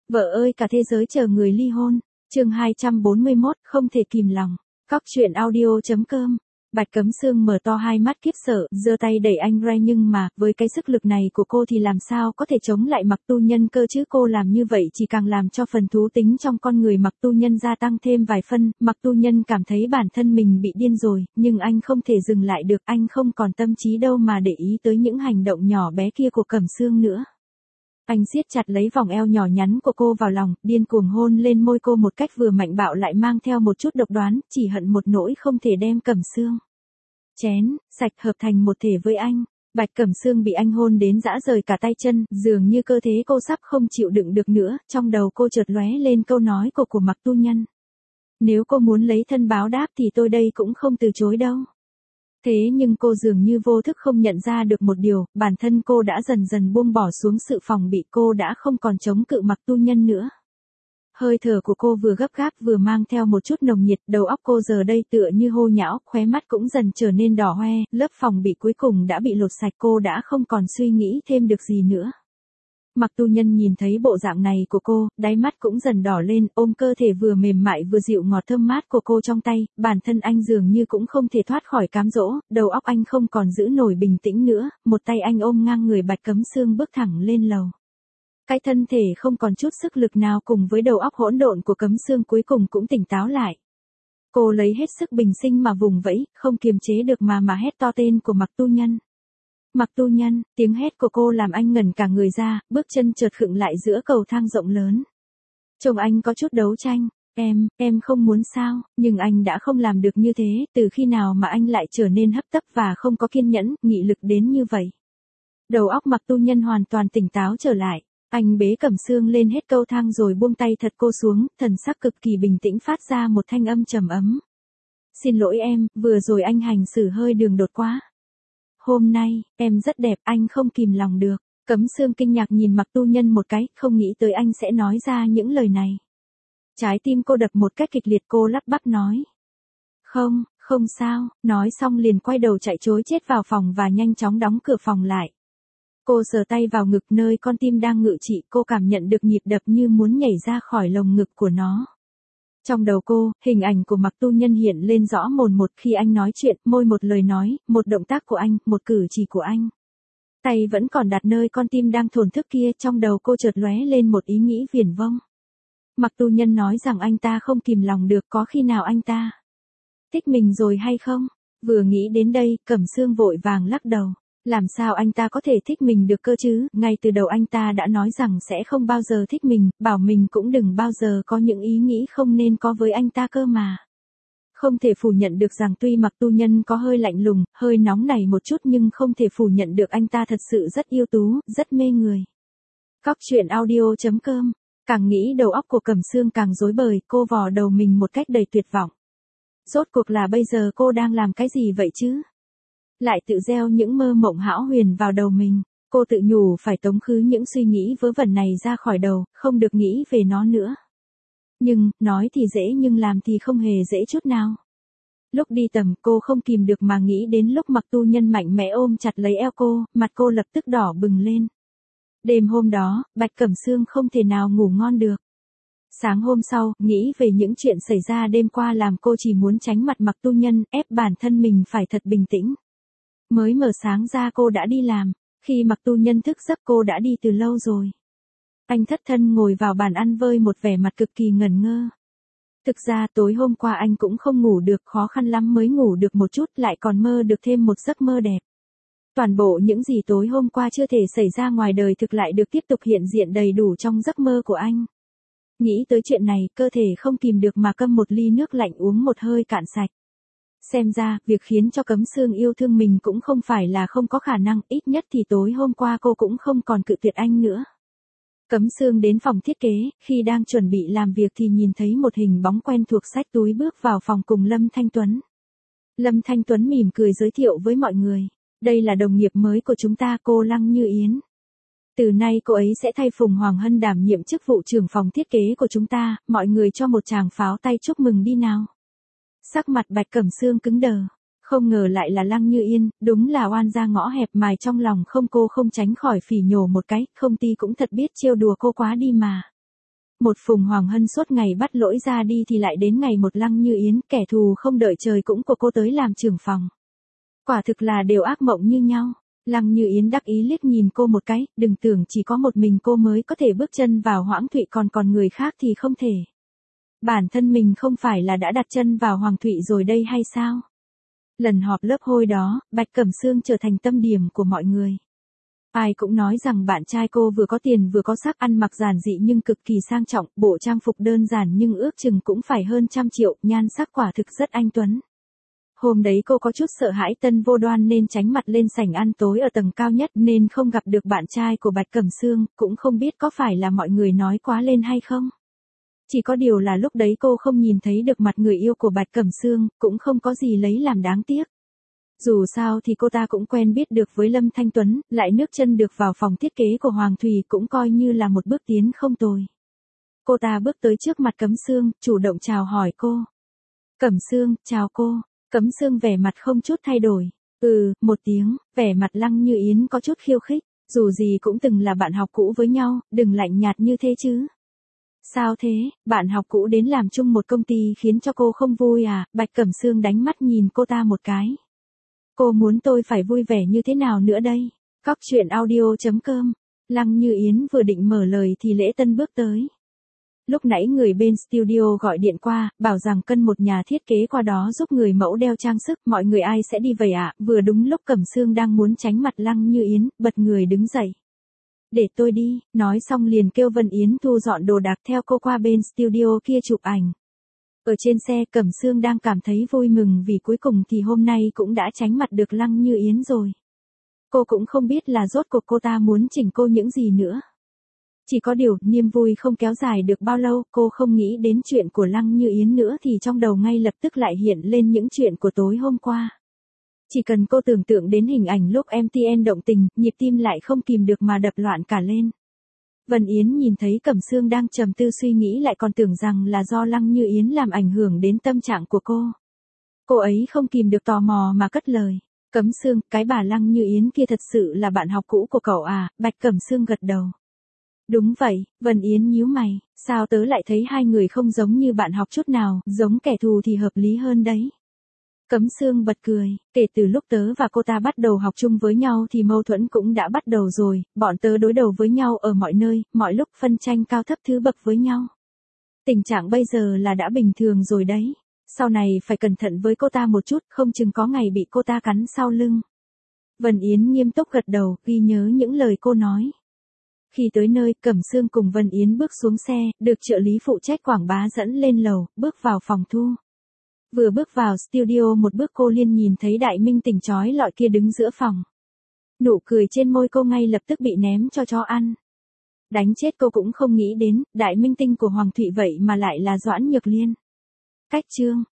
Vợ ơi cả thế giới chờ người ly hôn. Chương 241, không thể kìm lòng. Cóc truyện audio.com. Bạch Cấm Sương mở to hai mắt khiếp sợ, giơ tay đẩy anh Ray, nhưng mà, với cái sức lực này của cô thì làm sao có thể chống lại Mặc Tu Nhân cơ chứ? Cô làm như vậy chỉ càng làm cho phần thú tính trong con người Mặc Tu Nhân gia tăng thêm vài phân. Mặc Tu Nhân cảm thấy bản thân mình bị điên rồi, nhưng anh không thể dừng lại được, anh không còn tâm trí đâu mà để ý tới những hành động nhỏ bé kia của Cẩm Sương nữa. Anh siết chặt lấy vòng eo nhỏ nhắn của cô vào lòng, điên cuồng hôn lên môi cô một cách vừa mạnh bạo lại mang theo một chút độc đoán, chỉ hận một nỗi không thể đem Cẩm Sương chén sạch hợp thành một thể với anh. Bạch Cẩm Sương bị anh hôn đến rã rời cả tay chân, dường như cơ thể cô sắp không chịu đựng được nữa, trong đầu cô chợt lóe lên câu nói của Mặc Tu Nhân. Nếu cô muốn lấy thân báo đáp thì tôi đây cũng không từ chối đâu. Thế nhưng cô dường như vô thức không nhận ra được một điều, bản thân cô đã dần dần buông bỏ xuống sự phòng bị, cô đã không còn chống cự Mặc Tu Nhân nữa. Hơi thở của cô vừa gấp gáp vừa mang theo một chút nồng nhiệt, đầu óc cô giờ đây tựa như hô nhão, khóe mắt cũng dần trở nên đỏ hoe, lớp phòng bị cuối cùng đã bị lột sạch, cô đã không còn suy nghĩ thêm được gì nữa. Mặc Tu Nhân nhìn thấy bộ dạng này của cô, đáy mắt cũng dần đỏ lên, ôm cơ thể vừa mềm mại vừa dịu ngọt thơm mát của cô trong tay, bản thân anh dường như cũng không thể thoát khỏi cám dỗ, đầu óc anh không còn giữ nổi bình tĩnh nữa, một tay anh ôm ngang người Bạch Cấm Sương bước thẳng lên lầu. Cái thân thể không còn chút sức lực nào cùng với đầu óc hỗn độn của Cấm Sương cuối cùng cũng tỉnh táo lại. Cô lấy hết sức bình sinh mà vùng vẫy, không kiềm chế được mà hét to tên của Mặc Tu Nhân. Mặc Tu Nhân, tiếng hét của cô làm anh ngẩn cả người ra, bước chân chợt khựng lại giữa cầu thang rộng lớn. Trông anh có chút đấu tranh, em không muốn sao, nhưng anh đã không làm được như thế, từ khi nào mà anh lại trở nên hấp tấp và không có kiên nhẫn, nghị lực đến như vậy. Đầu óc Mặc Tu Nhân hoàn toàn tỉnh táo trở lại, anh bế Cẩm Sương lên hết cầu thang rồi buông tay thật cô xuống, thần sắc cực kỳ bình tĩnh phát ra một thanh âm trầm ấm. Xin lỗi em, vừa rồi anh hành xử hơi đường đột quá. Hôm nay, em rất đẹp, anh không kìm lòng được. Cấm Sương kinh ngạc nhìn Mặc Tu Nhân một cái, không nghĩ tới anh sẽ nói ra những lời này. Trái tim cô đập một cách kịch liệt, cô lắp bắp nói. Không sao, nói xong liền quay đầu chạy trối chết vào phòng và nhanh chóng đóng cửa phòng lại. Cô sờ tay vào ngực nơi con tim đang ngự trị, cô cảm nhận được nhịp đập như muốn nhảy ra khỏi lồng ngực của nó. Trong đầu cô, hình ảnh của Mặc Tu Nhân hiện lên rõ mồn một khi anh nói chuyện, môi một lời nói, một động tác của anh, một cử chỉ của anh. Tay vẫn còn đặt nơi con tim đang thổn thức kia, trong đầu cô chợt lóe lên một ý nghĩ viển vông. Mặc Tu Nhân nói rằng anh ta không kìm lòng được, có khi nào anh ta thích mình rồi hay không? Vừa nghĩ đến đây, Cẩm Sương vội vàng lắc đầu. Làm sao anh ta có thể thích mình được cơ chứ, ngay từ đầu anh ta đã nói rằng sẽ không bao giờ thích mình, bảo mình cũng đừng bao giờ có những ý nghĩ không nên có với anh ta cơ mà. Không thể phủ nhận được rằng tuy Mặc Tu Nhân có hơi lạnh lùng, hơi nóng nảy một chút nhưng không thể phủ nhận được anh ta thật sự rất yêu tú, rất mê người. Cóc truyện audio.com. Càng nghĩ đầu óc của Cẩm Sương càng rối bời, cô vò đầu mình một cách đầy tuyệt vọng. Rốt cuộc là bây giờ cô đang làm cái gì vậy chứ? Lại tự gieo những mơ mộng hão huyền vào đầu mình, cô tự nhủ phải tống khứ những suy nghĩ vớ vẩn này ra khỏi đầu, không được nghĩ về nó nữa. Nhưng, nói thì dễ nhưng làm thì không hề dễ chút nào. Lúc đi tầm cô không kìm được mà nghĩ đến lúc Mặc Tu Nhân mạnh mẽ ôm chặt lấy eo cô, mặt cô lập tức đỏ bừng lên. Đêm hôm đó, Bạch Cẩm Sương không thể nào ngủ ngon được. Sáng hôm sau, nghĩ về những chuyện xảy ra đêm qua làm cô chỉ muốn tránh mặt Mặc Tu Nhân, ép bản thân mình phải thật bình tĩnh. Mới mở sáng ra cô đã đi làm, khi Mặc Tu Nhân thức giấc cô đã đi từ lâu rồi. Anh thất thân ngồi vào bàn ăn với một vẻ mặt cực kỳ ngẩn ngơ. Thực ra tối hôm qua anh cũng không ngủ được, khó khăn lắm mới ngủ được một chút, lại còn mơ được thêm một giấc mơ đẹp. Toàn bộ những gì tối hôm qua chưa thể xảy ra ngoài đời thực lại được tiếp tục hiện diện đầy đủ trong giấc mơ của anh. Nghĩ tới chuyện này, cơ thể không kìm được mà câm một ly nước lạnh uống một hơi cạn sạch. Xem ra, việc khiến cho Cấm Sương yêu thương mình cũng không phải là không có khả năng, ít nhất thì tối hôm qua cô cũng không còn cự tuyệt anh nữa. Cấm Sương đến phòng thiết kế, khi đang chuẩn bị làm việc thì nhìn thấy một hình bóng quen thuộc xách túi bước vào phòng cùng Lâm Thanh Tuấn. Lâm Thanh Tuấn mỉm cười giới thiệu với mọi người. Đây là đồng nghiệp mới của chúng ta, cô Lăng Như Yến. Từ nay cô ấy sẽ thay Phùng Hoàng Hân đảm nhiệm chức vụ trưởng phòng thiết kế của chúng ta, mọi người cho một tràng pháo tay chúc mừng đi nào. Sắc mặt Bạch Cẩm Sương cứng đờ, không ngờ lại là Lăng Như Yên, đúng là oan gia ngõ hẹp mài trong lòng cô không tránh khỏi phỉ nhổ một cái, công ty cũng thật biết trêu đùa cô quá đi mà. một Phùng Hoàng Hân suốt ngày bắt lỗi ra đi thì lại đến ngày một Lăng Như Yến, kẻ thù không đợi trời cũng của cô tới làm trưởng phòng. Quả thực là đều ác mộng như nhau. Lăng Như Yến đắc ý liếc nhìn cô một cái, đừng tưởng chỉ có một mình cô mới có thể bước chân vào Hoãng Thụy, còn người khác thì không thể. Bản thân mình không phải là đã đặt chân vào Hoàng Thụy rồi đây hay sao? Lần họp lớp hôm đó, Bạch Cẩm Sương trở thành tâm điểm của mọi người. Ai cũng nói rằng bạn trai cô vừa có tiền vừa có sắc, ăn mặc giản dị nhưng cực kỳ sang trọng, bộ trang phục đơn giản nhưng ước chừng cũng phải hơn 100 triệu, nhan sắc quả thực rất anh tuấn. Hôm đấy cô có chút sợ hãi Tân Vô Đoan nên tránh mặt lên sảnh ăn tối ở tầng cao nhất nên không gặp được bạn trai của Bạch Cẩm Sương, cũng không biết có phải là mọi người nói quá lên hay không. Chỉ có điều là lúc đấy cô không nhìn thấy được mặt người yêu của Bạch Cẩm Sương, cũng không có gì lấy làm đáng tiếc. Dù sao thì cô ta cũng quen biết được với Lâm Thanh Tuấn, lại nước chân được vào phòng thiết kế của Hoàng Thùy cũng coi như là một bước tiến không tồi. Cô ta bước tới trước mặt Cẩm Sương, chủ động chào hỏi cô. Cẩm Sương, chào cô. Cẩm Sương vẻ mặt không chút thay đổi. Một tiếng, vẻ mặt Lăng Như Yến có chút khiêu khích. Dù gì cũng từng là bạn học cũ với nhau, đừng lạnh nhạt như thế chứ. Sao thế, bạn học cũ đến làm chung một công ty khiến cho cô không vui à? Bạch Cẩm Sương đánh mắt nhìn cô ta một cái. Cô muốn tôi phải vui vẻ như thế nào nữa đây? Cóc truyện audio.com. Lăng Như Yến vừa định mở lời thì Lễ Tân bước tới. Lúc nãy người bên studio gọi điện qua, bảo rằng cần một nhà thiết kế qua đó giúp người mẫu đeo trang sức, mọi người ai sẽ đi vậy ạ? Vừa đúng lúc Cẩm Sương đang muốn tránh mặt Lăng Như Yến, bật người đứng dậy. Để tôi đi, nói xong liền kêu Vân Yến thu dọn đồ đạc theo cô qua bên studio kia chụp ảnh. Ở trên xe Cẩm Sương đang cảm thấy vui mừng vì cuối cùng thì hôm nay cũng đã tránh mặt được Lăng Như Yến rồi. Cô cũng không biết là rốt cuộc cô ta muốn chỉnh cô những gì nữa. Chỉ có điều, niềm vui không kéo dài được bao lâu, cô không nghĩ đến chuyện của Lăng Như Yến nữa thì trong đầu ngay lập tức lại hiện lên những chuyện của tối hôm qua. Chỉ cần cô tưởng tượng đến hình ảnh lúc MTN động tình, nhịp tim lại không kìm được mà đập loạn cả lên. Vân Yến nhìn thấy Cẩm Sương đang trầm tư suy nghĩ lại còn tưởng rằng là do Lăng Như Yến làm ảnh hưởng đến tâm trạng của cô. Cô ấy không kìm được tò mò mà cất lời. Cẩm Sương, cái bà Lăng Như Yến kia thật sự là bạn học cũ của cậu à? Bạch Cẩm Sương gật đầu. Đúng vậy, Vân Yến nhíu mày, sao tớ lại thấy hai người không giống như bạn học chút nào, giống kẻ thù thì hợp lý hơn đấy. Cẩm Sương bật cười, kể từ lúc tớ và cô ta bắt đầu học chung với nhau thì mâu thuẫn cũng đã bắt đầu rồi, bọn tớ đối đầu với nhau ở mọi nơi, mọi lúc phân tranh cao thấp thứ bậc với nhau. Tình trạng bây giờ là đã bình thường rồi đấy, sau này phải cẩn thận với cô ta một chút, không chừng có ngày bị cô ta cắn sau lưng. Vân Yến nghiêm túc gật đầu, ghi nhớ những lời cô nói. Khi tới nơi, Cẩm Sương cùng Vân Yến bước xuống xe, được trợ lý phụ trách quảng bá dẫn lên lầu, bước vào phòng thu. Vừa bước vào studio một bước cô liền nhìn thấy đại minh tinh chói lọi kia đứng giữa phòng. Nụ cười trên môi cô ngay lập tức bị ném cho chó ăn. Đánh chết cô cũng không nghĩ đến, đại minh tinh của Hoàng Thụy vậy mà lại là Doãn Nhược Liên. Cách chương.